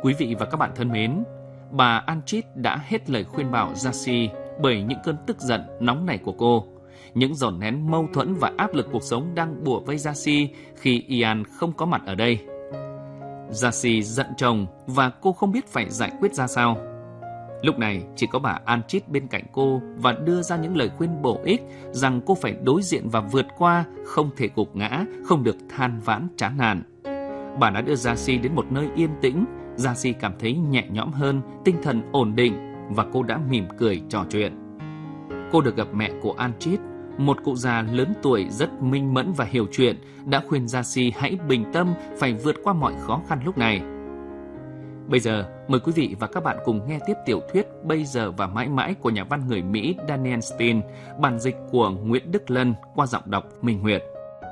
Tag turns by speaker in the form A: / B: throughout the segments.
A: Quý vị và các bạn thân mến, bà Anchit đã hết lời khuyên bảo Jassy bởi những cơn tức giận nóng nảy của cô. Những dồn nén mâu thuẫn và áp lực cuộc sống đang bủa vây Jassy khi Ian không có mặt ở đây. Jassy giận chồng và cô không biết phải giải quyết ra sao. Lúc này chỉ có bà Anchit bên cạnh cô và đưa ra những lời khuyên bổ ích rằng cô phải đối diện và vượt qua, không thể gục ngã, không được than vãn chán nản. Bà đã đưa Jassy đến một nơi yên tĩnh. Jassy cảm thấy nhẹ nhõm hơn, tinh thần ổn định và cô đã mỉm cười trò chuyện. Cô được gặp mẹ của Anchit, một cụ già lớn tuổi rất minh mẫn và hiểu chuyện, đã khuyên Jassy hãy bình tâm, phải vượt qua mọi khó khăn lúc này. Bây giờ, mời quý vị và các bạn cùng nghe tiếp tiểu thuyết Bây giờ và mãi mãi của nhà văn người Mỹ Daniel Steele, bản dịch của Nguyễn Đức Lân qua giọng đọc Minh Nguyệt.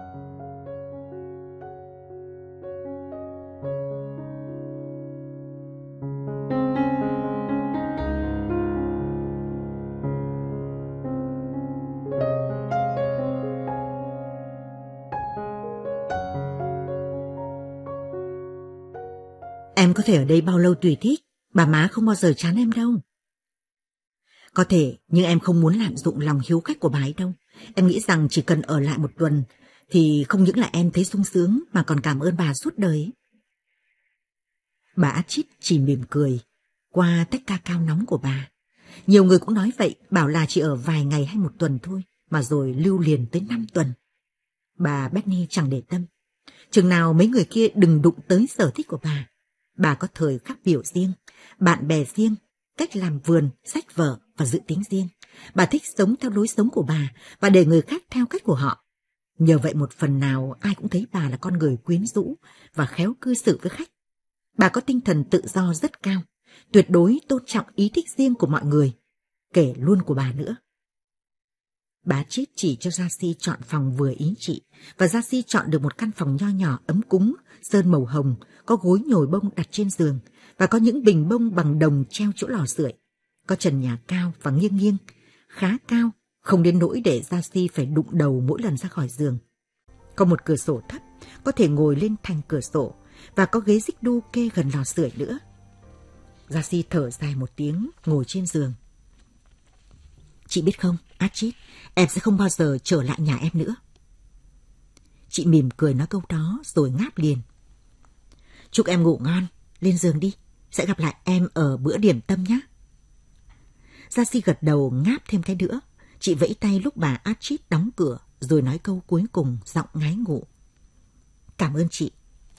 B: Em có thể ở đây bao lâu tùy thích, bà má không bao giờ chán em đâu. Có thể, nhưng em không muốn lạm dụng lòng hiếu khách của bà ấy đâu. Em nghĩ rằng chỉ cần ở lại một tuần thì không những là em thấy sung sướng mà còn cảm ơn bà suốt đời. Bà Anchit chỉ mỉm cười qua tách ca cao nóng của bà. Nhiều người cũng nói vậy, bảo là chỉ ở vài ngày hay một tuần thôi, mà rồi lưu liền tới 5 tuần. Bà Bethany chẳng để tâm. Chừng nào mấy người kia đừng đụng tới sở thích của bà. Bà có thời khắc biểu riêng, bạn bè riêng, cách làm vườn, sách vở và dự tính riêng. Bà thích sống theo lối sống của bà và để người khác theo cách của họ. Nhờ vậy một phần nào ai cũng thấy bà là con người quyến rũ và khéo cư xử với khách. Bà có tinh thần tự do rất cao, tuyệt đối tôn trọng ý thích riêng của mọi người, kể luôn của bà nữa. Bà chết chỉ cho Jassy chọn phòng vừa ý chị, và Jassy chọn được một căn phòng nho nhỏ ấm cúng, sơn màu hồng, có gối nhồi bông đặt trên giường, và có những bình bông bằng đồng treo chỗ lò sưởi. Có trần nhà cao và nghiêng nghiêng, khá cao, không đến nỗi để Jassy phải đụng đầu mỗi lần ra khỏi giường. Có một cửa sổ thấp, có thể ngồi lên thành cửa sổ, và có ghế xích đu kê gần lò sưởi nữa. Jassy thở dài một tiếng, ngồi trên giường. Chị biết không, Anchit, em sẽ không bao giờ trở lại nhà em nữa. Chị mỉm cười nói câu đó rồi ngáp liền. Chúc em ngủ ngon, lên giường đi, sẽ gặp lại em ở bữa điểm tâm nhé. Jassy gật đầu ngáp thêm cái nữa. Chị vẫy tay lúc bà Anchit đóng cửa rồi nói câu cuối cùng giọng ngái ngủ. Cảm ơn chị.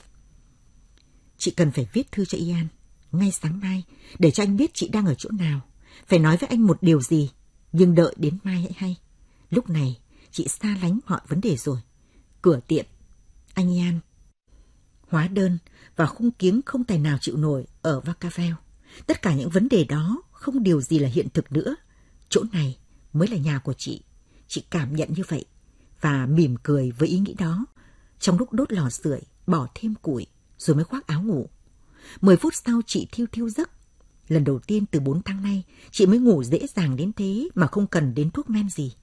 B: Chị cần phải viết thư cho Ian ngay sáng mai để cho anh biết chị đang ở chỗ nào. Phải nói với anh một điều gì, nhưng đợi đến mai hãy hay. Lúc này chị xa lánh mọi vấn đề rồi. Cửa tiệm, anh Ian, hóa đơn và khung kiếng không tài nào chịu nổi ở Vacaville. Tất cả những vấn đề đó không điều gì là hiện thực nữa. Chỗ này mới là nhà của chị. Chị cảm nhận như vậy và mỉm cười với ý nghĩ đó. Trong lúc đốt lò sưởi, bỏ thêm củi rồi mới khoác áo ngủ. 10 phút sau chị thiu thiu giấc. Lần đầu tiên từ 4 tháng nay, chị mới ngủ dễ dàng đến thế mà không cần đến thuốc men gì.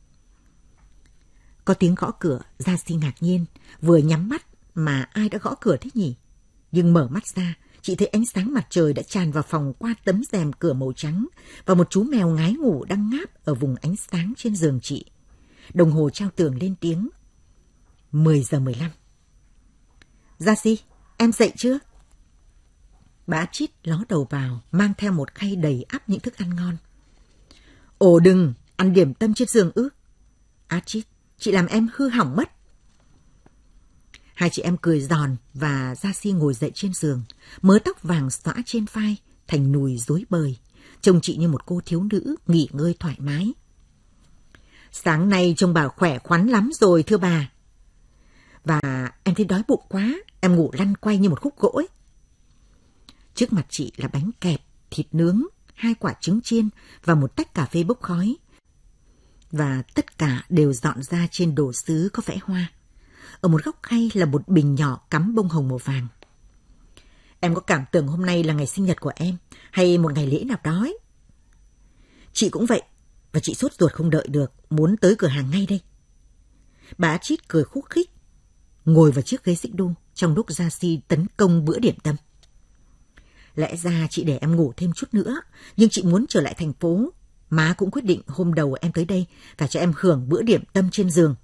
B: Có tiếng gõ cửa, Jassy ngạc nhiên, vừa nhắm mắt mà ai đã gõ cửa thế nhỉ? Nhưng mở mắt ra, chị thấy ánh sáng mặt trời đã tràn vào phòng qua tấm rèm cửa màu trắng và một chú mèo ngái ngủ đang ngáp ở vùng ánh sáng trên giường chị. Đồng hồ treo tường lên tiếng 10 giờ 15. Jassy, em dậy chưa? Bà Anchit ló đầu vào, mang theo một khay đầy ắp những thức ăn ngon. Ồ đừng, ăn điểm tâm trên giường ư? Anchit, chị làm em hư hỏng mất. Hai chị em cười giòn và Jassy ngồi dậy trên giường, mớ tóc vàng xõa trên vai thành nùi rối bời. Trông chị như một cô thiếu nữ nghỉ ngơi thoải mái. Sáng nay trông bà khỏe khoắn lắm rồi thưa bà. Và em thấy đói bụng quá, em ngủ lăn quay như một khúc gỗ ấy. Trước mặt chị là bánh kẹp, thịt nướng, 2 quả trứng chiên và một tách cà phê bốc khói. Và tất cả đều dọn ra trên đồ sứ có vẽ hoa. Ở một góc khay là một bình nhỏ cắm bông hồng màu vàng. Em có cảm tưởng hôm nay là ngày sinh nhật của em hay một ngày lễ nào đó ấy. Chị cũng vậy, và chị sốt ruột không đợi được, muốn tới cửa hàng ngay đây. Bà Anchit cười khúc khích, ngồi vào chiếc ghế xích đu trong lúc Jassy tấn công bữa điểm tâm. Lẽ ra chị để em ngủ thêm chút nữa, nhưng chị muốn trở lại thành phố. Má cũng quyết định hôm đầu em tới đây phải cho em hưởng bữa điểm tâm trên giường.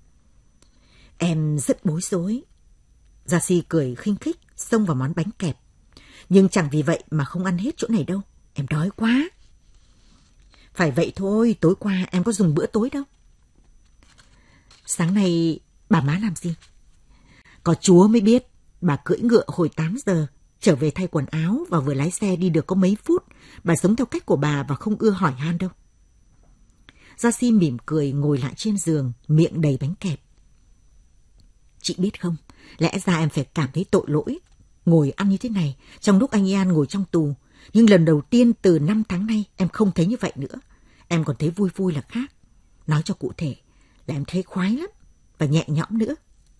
B: Em rất bối rối. Gia-si cười khinh khích, xông vào món bánh kẹp. Nhưng chẳng vì vậy mà không ăn hết chỗ này đâu. Em đói quá. Phải vậy thôi, tối qua em có dùng bữa tối đâu. Sáng nay bà má làm gì? Có Chúa mới biết. Bà cưỡi ngựa hồi 8 giờ, trở về thay quần áo và vừa lái xe đi được có mấy phút. Bà sống theo cách của bà và không ưa hỏi han đâu. Gia-si mỉm cười ngồi lại trên giường, miệng đầy bánh kẹp. Chị biết không, lẽ ra em phải cảm thấy tội lỗi. Ngồi ăn như thế này, trong lúc anh Ian ngồi trong tù. Nhưng lần đầu tiên từ 5 tháng nay em không thấy như vậy nữa. Em còn thấy vui vui là khác. Nói cho cụ thể là em thấy khoái lắm và nhẹ nhõm nữa.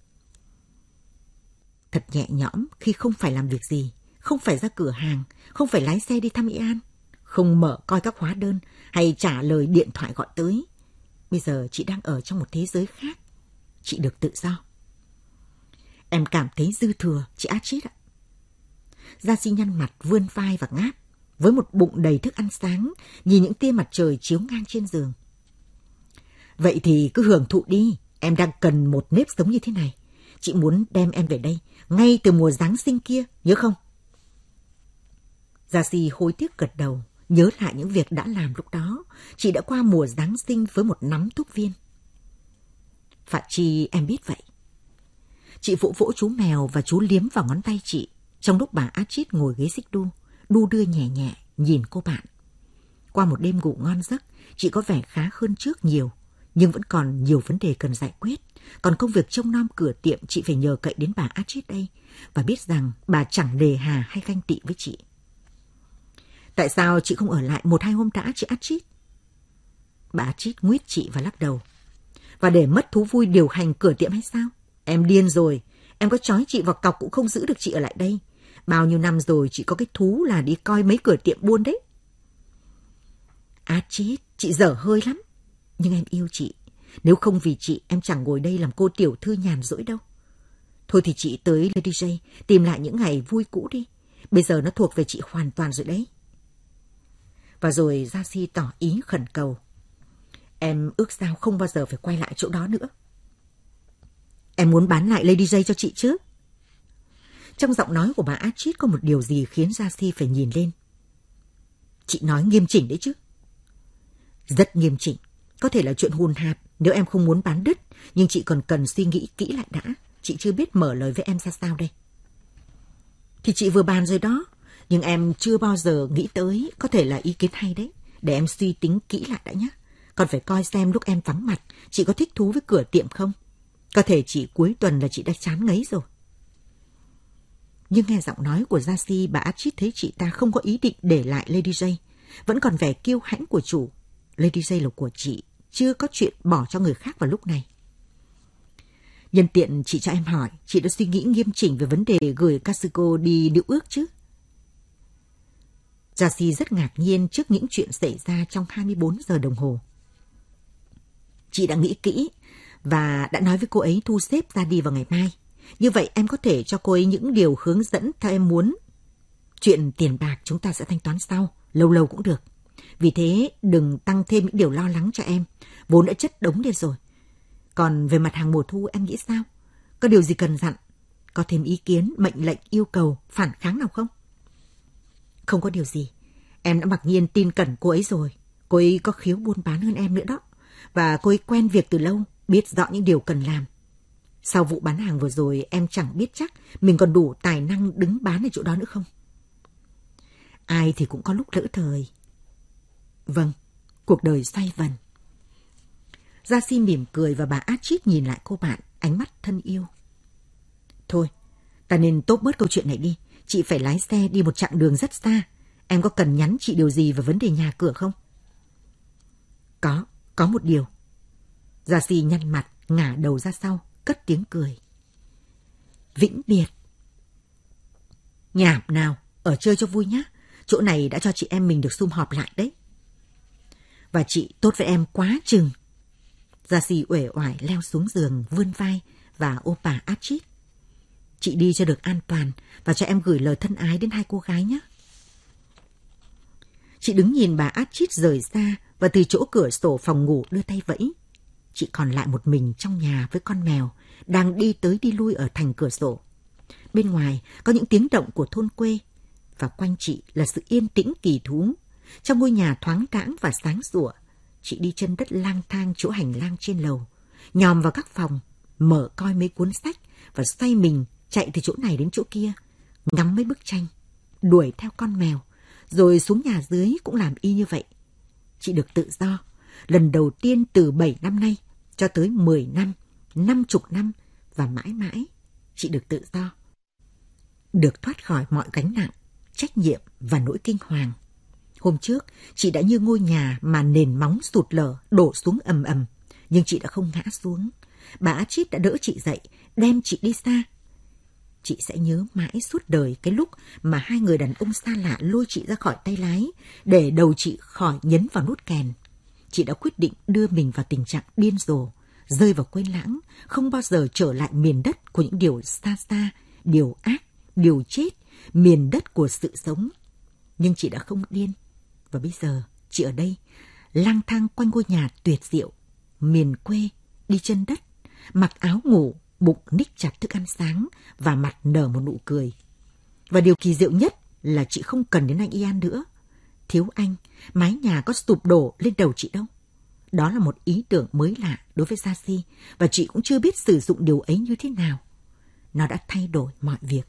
B: Thật nhẹ nhõm khi không phải làm việc gì, không phải ra cửa hàng, không phải lái xe đi thăm Ian, không mở coi các hóa đơn hay trả lời điện thoại gọi tới. Bây giờ chị đang ở trong một thế giới khác. Chị được tự do. Em cảm thấy dư thừa, chị Archie ạ. Gia-si nhăn mặt, vươn vai và ngáp, với một bụng đầy thức ăn sáng, nhìn những tia mặt trời chiếu ngang trên giường. Vậy thì cứ hưởng thụ đi, em đang cần một nếp sống như thế này. Chị muốn đem em về đây, ngay từ mùa Giáng sinh kia, nhớ không? Gia-si hối tiếc gật đầu, nhớ lại những việc đã làm lúc đó. Chị đã qua mùa Giáng sinh với một nắm thuốc viên. Phạt chi em biết vậy. Chị vỗ vỗ chú mèo và chú liếm vào ngón tay chị, trong lúc bà Archie ngồi ghế xích đu, đu đưa nhẹ nhẹ, nhìn cô bạn. Qua một đêm ngủ ngon giấc, chị có vẻ khá hơn trước nhiều, nhưng vẫn còn nhiều vấn đề cần giải quyết. Còn công việc trông nom cửa tiệm chị phải nhờ cậy đến bà Archie đây, và biết rằng bà chẳng nề hà hay ganh tị với chị. Tại sao chị không ở lại 1-2 hôm đã, chị Archie? Bà Archie nguyết chị và lắc đầu. Và để mất thú vui điều hành cửa tiệm hay sao? Em điên rồi, em có trói chị vào cọc cũng không giữ được chị ở lại đây. Bao nhiêu năm rồi chị có cái thú là đi coi mấy cửa tiệm buôn đấy. Archie, chị dở hơi lắm. Nhưng em yêu chị. Nếu không vì chị, em chẳng ngồi đây làm cô tiểu thư nhàn rỗi đâu. Thôi thì chị tới Lady J, tìm lại những ngày vui cũ đi. Bây giờ nó thuộc về chị hoàn toàn rồi đấy. Và rồi Gia-si tỏ ý khẩn cầu. Em ước sao không bao giờ phải quay lại chỗ đó nữa. Em muốn bán lại Lady J cho chị chứ? Trong giọng nói của bà Archie có một điều gì khiến Gia-si phải nhìn lên. Chị nói nghiêm chỉnh đấy chứ? Rất nghiêm chỉnh. Có thể là chuyện hùn hạp nếu em không muốn bán đứt, nhưng chị còn cần suy nghĩ kỹ lại đã. Chị chưa biết mở lời với em ra sao đây. Thì chị vừa bàn rồi đó, nhưng em chưa bao giờ nghĩ tới, có thể là ý kiến hay đấy. Để em suy tính kỹ lại đã nhé. Còn phải coi xem lúc em vắng mặt, chị có thích thú với cửa tiệm không? Có thể chỉ cuối tuần là chị đã chán ngấy rồi. Nhưng nghe giọng nói của Gia-si, bà Archie thấy chị ta không có ý định để lại Lady J. Vẫn còn vẻ kiêu hãnh của chủ. Lady J là của chị, chưa có chuyện bỏ cho người khác vào lúc này. Nhân tiện chị cho em hỏi, chị đã suy nghĩ nghiêm chỉnh về vấn đề gửi Katsuko đi điệu ước chứ? Gia-si rất ngạc nhiên trước những chuyện xảy ra trong 24 giờ đồng hồ. Chị đã nghĩ kỹ và đã nói với cô ấy thu xếp ra đi vào ngày mai. Như vậy em có thể cho cô ấy những điều hướng dẫn theo em muốn. Chuyện tiền bạc chúng ta sẽ thanh toán sau, lâu lâu cũng được. Vì thế đừng tăng thêm những điều lo lắng cho em, vốn đã chất đống lên rồi. Còn về mặt hàng mùa thu em nghĩ sao? Có điều gì cần dặn? Có thêm ý kiến, mệnh lệnh, yêu cầu, phản kháng nào không? Không có điều gì. Em đã mặc nhiên tin cẩn cô ấy rồi. Cô ấy có khiếu buôn bán hơn em nữa đó. Và cô ấy quen việc từ lâu, biết rõ những điều cần làm. Sau vụ bán hàng vừa rồi em chẳng biết chắc mình còn đủ tài năng đứng bán ở chỗ đó nữa không. Ai thì cũng có lúc lỡ thời. Vâng, cuộc đời xoay vần. Gia-si mỉm cười và bà Archie nhìn lại cô bạn, ánh mắt thân yêu. Thôi, ta nên tốt bớt câu chuyện này đi. Chị phải lái xe đi một chặng đường rất xa. Em có cần nhắn chị điều gì về vấn đề nhà cửa không? Có một điều. Gia-si nhăn mặt, ngả đầu ra sau, cất tiếng cười. Vĩnh biệt. Nhảm nào, ở chơi cho vui nhá. Chỗ này đã cho chị em mình được sum họp lại đấy. Và chị tốt với em quá chừng. Gia-si uể oải leo xuống giường, vươn vai và ôm bà Archie. Chị đi cho được an toàn và cho em gửi lời thân ái đến hai cô gái nhé. Chị đứng nhìn bà Astrid rời xa và từ chỗ cửa sổ phòng ngủ đưa tay vẫy. Chị còn lại một mình trong nhà với con mèo đang đi tới đi lui ở thành cửa sổ. Bên ngoài có những tiếng động của thôn quê và quanh chị là sự yên tĩnh kỳ thú. Trong ngôi nhà thoáng đãng và sáng sủa, chị đi chân đất lang thang chỗ hành lang trên lầu, nhòm vào các phòng, mở coi mấy cuốn sách và xoay mình chạy từ chỗ này đến chỗ kia, ngắm mấy bức tranh, đuổi theo con mèo, rồi xuống nhà dưới cũng làm y như vậy. Chị được tự do, lần đầu tiên từ 7 năm nay cho tới 10 năm, 50 năm và mãi mãi chị được tự do. Được thoát khỏi mọi gánh nặng, trách nhiệm và nỗi kinh hoàng. Hôm trước, chị đã như ngôi nhà mà nền móng sụt lở, đổ xuống ầm ầm, nhưng chị đã không ngã xuống. Bà Astrid đã đỡ chị dậy, đem chị đi xa. Chị sẽ nhớ mãi suốt đời cái lúc mà hai người đàn ông xa lạ lôi chị ra khỏi tay lái, để đầu chị khỏi nhấn vào nút kèn. Chị đã quyết định đưa mình vào tình trạng điên rồ, rơi vào quên lãng, không bao giờ trở lại miền đất của những điều xa xa, điều ác, điều chết, miền đất của sự sống. Nhưng chị đã không điên. Và bây giờ, chị ở đây, lang thang quanh ngôi nhà tuyệt diệu, miền quê, đi chân đất, mặc áo ngủ, bụng ních chặt thức ăn sáng và mặt nở một nụ cười. Và điều kỳ diệu nhất là chị không cần đến anh Ian nữa. Thiếu anh, mái nhà có sụp đổ lên đầu chị đâu. Đó là một ý tưởng mới lạ đối với Jacy và chị cũng chưa biết sử dụng điều ấy như thế nào. Nó đã thay đổi mọi việc.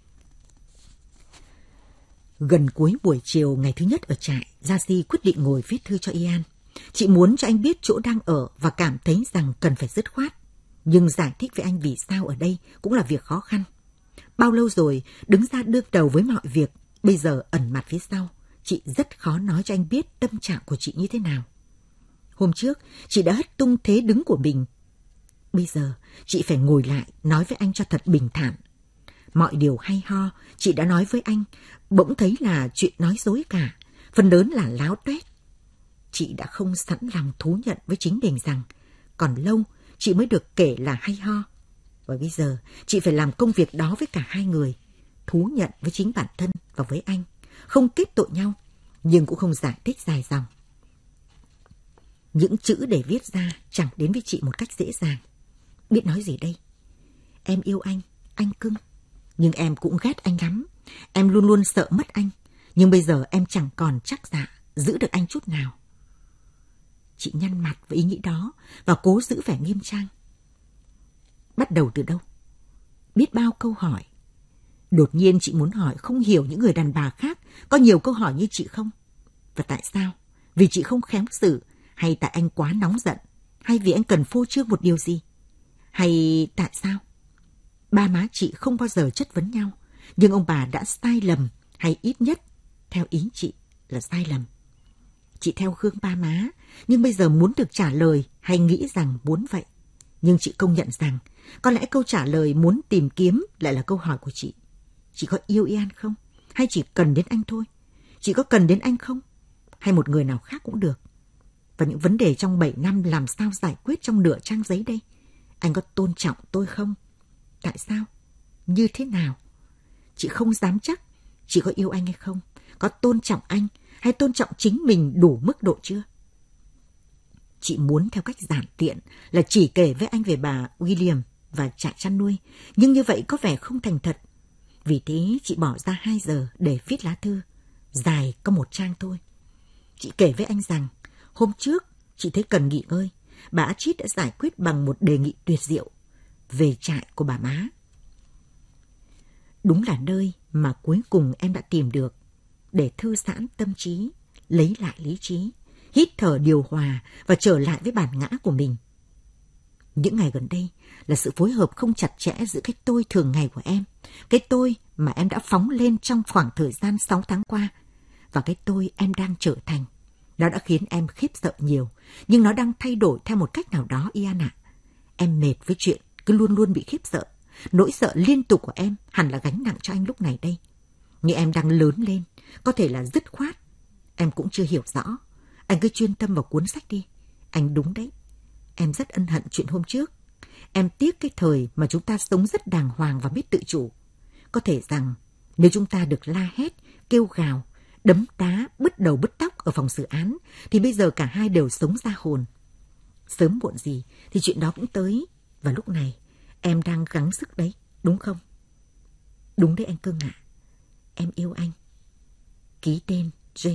B: Gần cuối buổi chiều ngày thứ nhất ở trại, Jacy quyết định ngồi viết thư cho Ian. Chị muốn cho anh biết chỗ đang ở và cảm thấy rằng cần phải dứt khoát. Nhưng giải thích với anh vì sao ở đây cũng là việc khó khăn. Bao lâu rồi đứng ra đương đầu với mọi việc, bây giờ ẩn mặt phía sau. Chị rất khó nói cho anh biết tâm trạng của chị như thế nào. Hôm trước, chị đã hất tung thế đứng của mình. Bây giờ, chị phải ngồi lại nói với anh cho thật bình thản. Mọi điều hay ho, chị đã nói với anh, bỗng thấy là chuyện nói dối cả, phần lớn là láo tuét. Chị đã không sẵn lòng thú nhận với chính mình rằng, còn lâu chị mới được kể là hay ho. Và bây giờ, chị phải làm công việc đó với cả hai người, thú nhận với chính bản thân và với anh, không kết tội nhau, nhưng cũng không giải thích dài dòng. Những chữ để viết ra chẳng đến với chị một cách dễ dàng. Biết nói gì đây? Em yêu anh cưng. Nhưng em cũng ghét anh lắm. Em luôn luôn sợ mất anh. Nhưng bây giờ em chẳng còn chắc dạ giữ được anh chút nào. Chị nhăn mặt với ý nghĩ đó và cố giữ vẻ nghiêm trang. Bắt đầu từ đâu? Biết bao câu hỏi. Đột nhiên chị muốn hỏi không hiểu những người đàn bà khác có nhiều câu hỏi như chị không? Và tại sao? Vì chị không khéo xử, hay tại anh quá nóng giận, hay vì anh cần phô trương một điều gì? Hay tại sao? Ba má chị không bao giờ chất vấn nhau, nhưng ông bà đã sai lầm, hay ít nhất, theo ý chị, là sai lầm. Chị theo gương ba má, nhưng bây giờ muốn được trả lời hay nghĩ rằng muốn vậy. Nhưng chị công nhận rằng, có lẽ câu trả lời muốn tìm kiếm lại là câu hỏi của chị. Chị có yêu Ian không? Hay chỉ cần đến anh thôi? Chị có cần đến anh không? Hay một người nào khác cũng được? Và những vấn đề trong 7 năm làm sao giải quyết trong nửa trang giấy đây? Anh có tôn trọng tôi không? Tại sao? Như thế nào? Chị không dám chắc chị có yêu anh hay không? Có tôn trọng anh hay tôn trọng chính mình đủ mức độ chưa? Chị muốn theo cách giản tiện là chỉ kể với anh về bà William và trại chăn nuôi, nhưng như vậy có vẻ không thành thật. Vì thế chị bỏ ra 2 giờ để viết lá thư, dài có 1 trang thôi. Chị kể với anh rằng, hôm trước chị thấy cần nghỉ ngơi, bà Astrid đã giải quyết bằng một đề nghị tuyệt diệu về trại của bà má. Đúng là nơi mà cuối cùng em đã tìm được để thư giãn tâm trí, lấy lại lý trí, hít thở điều hòa và trở lại với bản ngã của mình. Những ngày gần đây là sự phối hợp không chặt chẽ giữa cái tôi thường ngày của em, cái tôi mà em đã phóng lên trong khoảng thời gian 6 tháng qua, và cái tôi em đang trở thành. Nó đã khiến em khiếp sợ nhiều, nhưng nó đang thay đổi theo một cách nào đó, Ian ạ. Em mệt với chuyện cứ luôn luôn bị khiếp sợ. Nỗi sợ liên tục của em hẳn là gánh nặng cho anh lúc này đây. Nhưng em đang lớn lên, có thể là dứt khoát. Em cũng chưa hiểu rõ. Anh cứ chuyên tâm vào cuốn sách đi. Anh đúng đấy. Em rất ân hận chuyện hôm trước. Em tiếc cái thời mà chúng ta sống rất đàng hoàng và biết tự chủ. Có thể rằng nếu chúng ta được la hét, kêu gào, đấm đá, bứt đầu bứt tóc ở phòng xử án, thì bây giờ cả hai đều sống ra hồn. Sớm muộn gì thì chuyện đó cũng tới, và lúc này em đang gắng sức đấy, đúng không? Đúng đấy anh Cưng ạ. Em yêu anh. Ký tên J.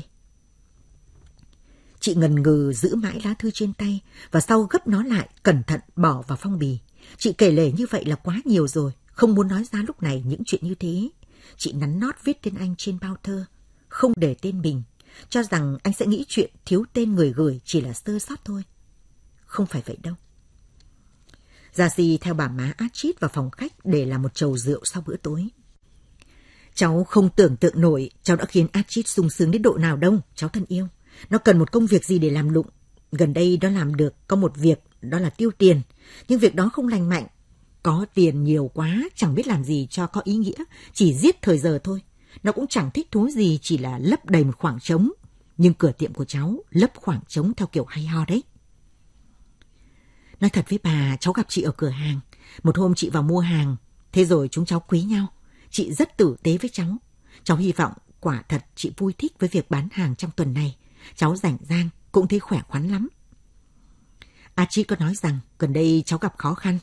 B: Chị ngần ngừ giữ mãi lá thư trên tay và sau gấp nó lại cẩn thận bỏ vào phong bì. Chị kể lể như vậy là quá nhiều rồi, không muốn nói ra lúc này những chuyện như thế. Chị nắn nót viết tên anh trên bao thơ, không để tên mình, cho rằng anh sẽ nghĩ chuyện thiếu tên người gửi chỉ là sơ sót thôi. Không phải vậy đâu. Gia theo bà má Archit vào phòng khách để làm một chầu rượu sau bữa tối. Cháu không tưởng tượng nổi cháu đã khiến Archit sung sướng đến độ nào đâu, cháu thân yêu. Nó cần một công việc gì để làm lụng. Gần đây nó làm được có một việc, đó là tiêu tiền. Nhưng việc đó không lành mạnh. Có tiền nhiều quá, chẳng biết làm gì cho có ý nghĩa, chỉ giết thời giờ thôi. Nó cũng chẳng thích thú gì, chỉ là lấp đầy một khoảng trống. Nhưng cửa tiệm của cháu lấp khoảng trống theo kiểu hay ho đấy. Nói thật với bà, cháu gặp chị ở cửa hàng. Một hôm chị vào mua hàng, thế rồi chúng cháu quý nhau. Chị rất tử tế với cháu. Cháu hy vọng quả thật chị vui thích với việc bán hàng trong tuần này. Cháu rảnh rang, cũng thấy khỏe khoắn lắm. Archie có nói rằng gần đây cháu gặp khó khăn.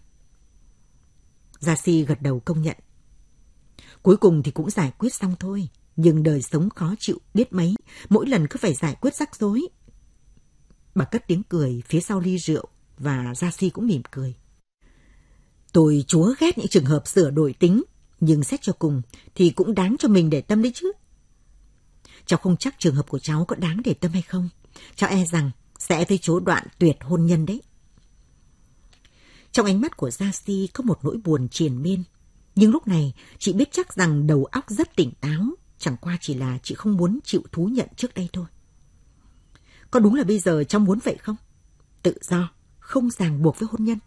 B: Gia gật đầu công nhận. Cuối cùng thì cũng giải quyết xong thôi. Nhưng đời sống khó chịu biết mấy, mỗi lần cứ phải giải quyết rắc rối. Bà cất tiếng cười phía sau ly rượu và Gia cũng mỉm cười. Tôi chúa ghét những trường hợp sửa đổi tính, nhưng xét cho cùng thì cũng đáng cho mình để tâm đấy chứ. Cháu không chắc trường hợp của cháu có đáng để tâm hay không. Cháu e rằng sẽ thấy chỗ đoạn tuyệt hôn nhân đấy. Trong ánh mắt của Gia có một nỗi buồn triền miên. Nhưng lúc này chị biết chắc rằng đầu óc rất tỉnh táo. Chẳng qua chỉ là chị không muốn chịu thú nhận trước đây thôi. Có đúng là bây giờ cháu muốn vậy không? Tự do, không ràng buộc với hôn nhân.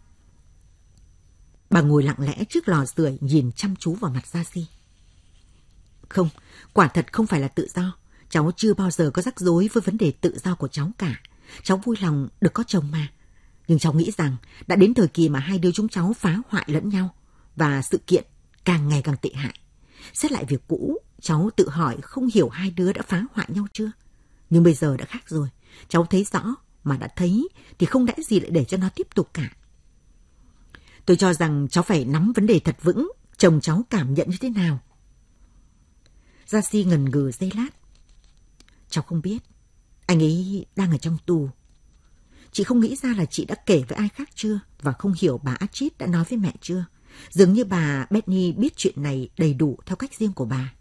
B: Bà ngồi lặng lẽ trước lò sưởi nhìn chăm chú vào mặt Gia. Không, quả thật không phải là tự do. Cháu chưa bao giờ có rắc rối với vấn đề tự do của cháu cả. Cháu vui lòng được có chồng mà. Nhưng cháu nghĩ rằng đã đến thời kỳ mà hai đứa chúng cháu phá hoại lẫn nhau và sự kiện càng ngày càng tệ hại. Xét lại việc cũ, cháu tự hỏi không hiểu hai đứa đã phá hoại nhau chưa. Nhưng bây giờ đã khác rồi. Cháu thấy rõ, mà đã thấy thì không lẽ gì lại để cho nó tiếp tục cả. Tôi cho rằng cháu phải nắm vấn đề thật vững, chồng cháu cảm nhận như thế nào. Gia ngần ngừ giây lát. Cháu không biết, anh ấy đang ở trong tù. Chị không nghĩ ra là chị đã kể với ai khác chưa, và không hiểu bà Archit đã nói với mẹ chưa. Dường như bà Bethany biết chuyện này đầy đủ theo cách riêng của bà.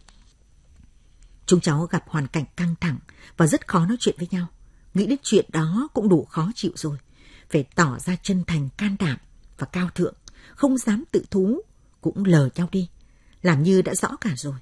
B: Chúng cháu gặp hoàn cảnh căng thẳng và rất khó nói chuyện với nhau. Nghĩ đến chuyện đó cũng đủ khó chịu rồi. Phải tỏ ra chân thành, can đảm và cao thượng, không dám tự thú, cũng lờ nhau đi, làm như đã rõ cả rồi.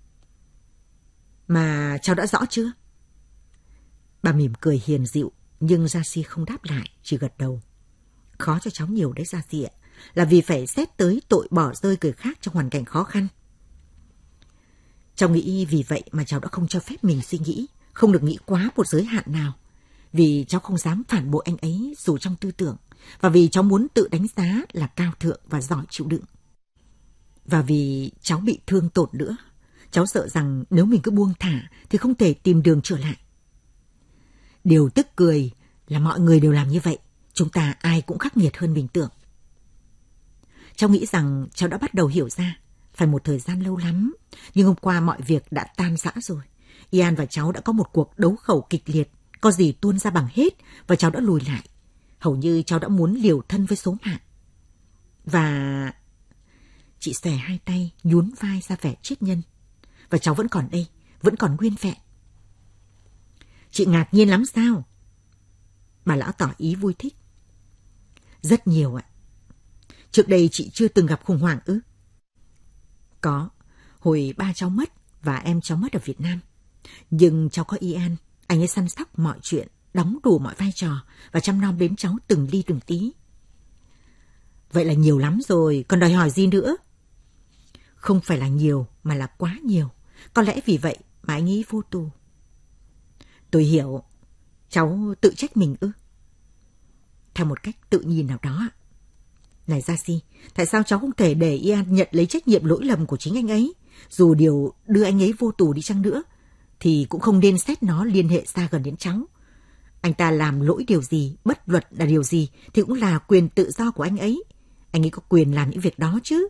B: Mà cháu đã rõ chưa? Bà mỉm cười hiền dịu, nhưng Gia không đáp lại, chỉ gật đầu. Khó cho cháu nhiều đấy Gia ạ, là vì phải xét tới tội bỏ rơi người khác trong hoàn cảnh khó khăn. Cháu nghĩ vì vậy mà cháu đã không cho phép mình suy nghĩ, không được nghĩ quá một giới hạn nào. Vì cháu không dám phản bội anh ấy dù trong tư tưởng, và vì cháu muốn tự đánh giá là cao thượng và giỏi chịu đựng. Và vì cháu bị thương tổn nữa, cháu sợ rằng nếu mình cứ buông thả thì không thể tìm đường trở lại. Điều tức cười là mọi người đều làm như vậy, chúng ta ai cũng khắc nghiệt hơn mình tưởng. Cháu nghĩ rằng cháu đã bắt đầu hiểu ra, phải một thời gian lâu lắm, nhưng hôm qua mọi việc đã tan rã rồi. Ian và cháu đã có một cuộc đấu khẩu kịch liệt, có gì tuôn ra bằng hết, và cháu đã lùi lại. Hầu như cháu đã muốn liều thân với số mạng. Và... Chị xòe hai tay, nhún vai ra vẻ triết nhân. Và cháu vẫn còn đây, vẫn còn nguyên vẹn. Chị ngạc nhiên lắm sao? Bà lão tỏ ý vui thích. Rất nhiều ạ. Trước đây chị chưa từng gặp khủng hoảng ư? Có, hồi ba cháu mất và em cháu mất ở Việt Nam. Nhưng cháu có Ian, anh ấy săn sóc mọi chuyện, đóng đủ mọi vai trò và chăm nom đến cháu từng ly từng tí. Vậy là nhiều lắm rồi, còn đòi hỏi gì nữa? Không phải là nhiều, mà là quá nhiều. Có lẽ vì vậy mà anh ấy vô tù. Tôi hiểu. Cháu tự trách mình ư? Theo một cách tự nhiên nào đó. Này Gia tại sao cháu không thể để Ian nhận lấy trách nhiệm lỗi lầm của chính anh ấy? Dù điều đưa anh ấy vô tù đi chăng nữa, thì cũng không nên xét nó liên hệ xa gần đến cháu. Anh ta làm lỗi điều gì, bất luật là điều gì thì cũng là quyền tự do của anh ấy. Anh ấy có quyền làm những việc đó chứ.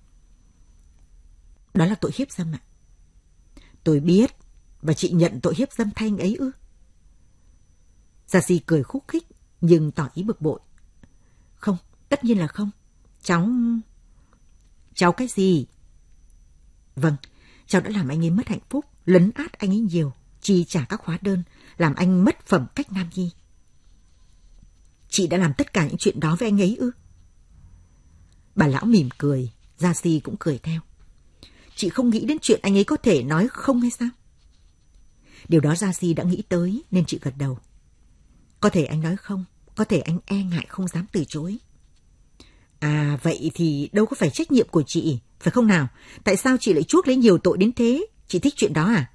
B: Đó là tội hiếp dâm ạ. Tôi biết, và chị nhận tội hiếp dâm thay anh ấy ư? Gia-si cười khúc khích nhưng tỏ ý bực bội. Không, tất nhiên là không. Cháu cái gì? Vâng, cháu đã làm anh ấy mất hạnh phúc, lấn át anh ấy nhiều, chi trả các hóa đơn, làm anh mất phẩm cách nam nhi. Chị đã làm tất cả những chuyện đó với anh ấy ư? Bà lão mỉm cười, Gia-si cũng cười theo. Chị không nghĩ đến chuyện anh ấy có thể nói không hay sao? Điều đó Gia-si đã nghĩ tới nên chị gật đầu. Có thể anh nói không, có thể anh e ngại không dám từ chối. À, vậy thì đâu có phải trách nhiệm của chị, phải không nào? Tại sao chị lại chuốc lấy nhiều tội đến thế? Chị thích chuyện đó à?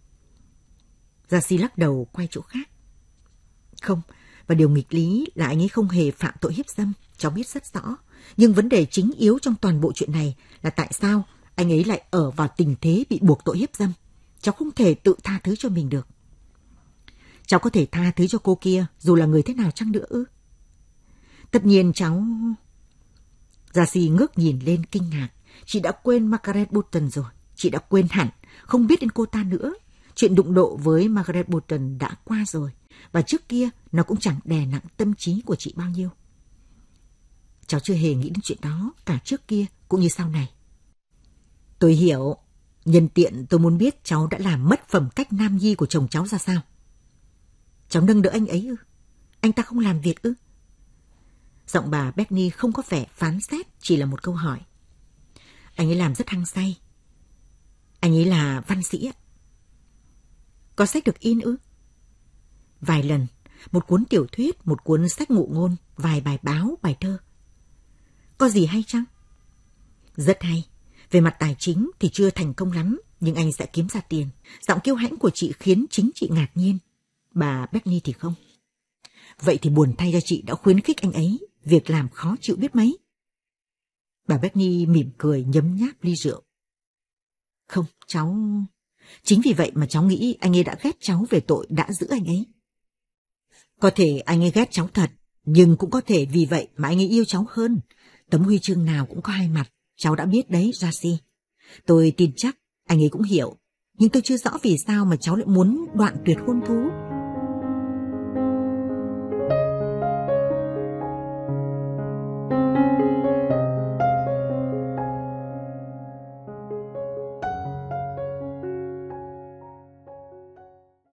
B: Gia-si lắc đầu quay chỗ khác. Không, và điều nghịch lý là anh ấy không hề phạm tội hiếp dâm, cháu biết rất rõ. Nhưng vấn đề chính yếu trong toàn bộ chuyện này là tại sao anh ấy lại ở vào tình thế bị buộc tội hiếp dâm. Cháu không thể tự tha thứ cho mình được. Cháu có thể tha thứ cho cô kia dù là người thế nào chăng nữa ư? Tất nhiên cháu... Gia-si ngước nhìn lên kinh ngạc. Chị đã quên Margaret Bolton rồi. Chị đã quên hẳn, không biết đến cô ta nữa. Chuyện đụng độ với Margaret Bolton đã qua rồi. Và trước kia nó cũng chẳng đè nặng tâm trí của chị bao nhiêu. Cháu chưa hề nghĩ đến chuyện đó, cả trước kia cũng như sau này. Tôi hiểu. Nhân tiện tôi muốn biết cháu đã làm mất phẩm cách nam nhi của chồng cháu ra sao. Cháu nâng đỡ anh ấy ư? Anh ta không làm việc ư? Giọng bà Becky không có vẻ phán xét, chỉ là một câu hỏi. Anh ấy làm rất hăng say. Anh ấy là văn sĩ ạ. Có sách được in ư? Vài lần, một cuốn tiểu thuyết, một cuốn sách ngụ ngôn, vài bài báo, bài thơ. Có gì hay chăng? Rất hay. Về mặt tài chính thì chưa thành công lắm, nhưng anh sẽ kiếm ra tiền. Giọng kiêu hãnh của chị khiến chính chị ngạc nhiên. Bà Becky thì không. Vậy thì buồn thay cho chị đã khuyến khích anh ấy, việc làm khó chịu biết mấy. Bà Becky mỉm cười nhấm nháp ly rượu. Không, cháu... Chính vì vậy mà cháu nghĩ anh ấy đã ghét cháu về tội đã giữ anh ấy. Có thể anh ấy ghét cháu thật, nhưng cũng có thể vì vậy mà anh ấy yêu cháu hơn. Tấm huy chương nào cũng có hai mặt, cháu đã biết đấy, Gia-si. Tôi tin chắc anh ấy cũng hiểu, nhưng tôi chưa rõ vì sao mà cháu lại muốn đoạn tuyệt hôn thú.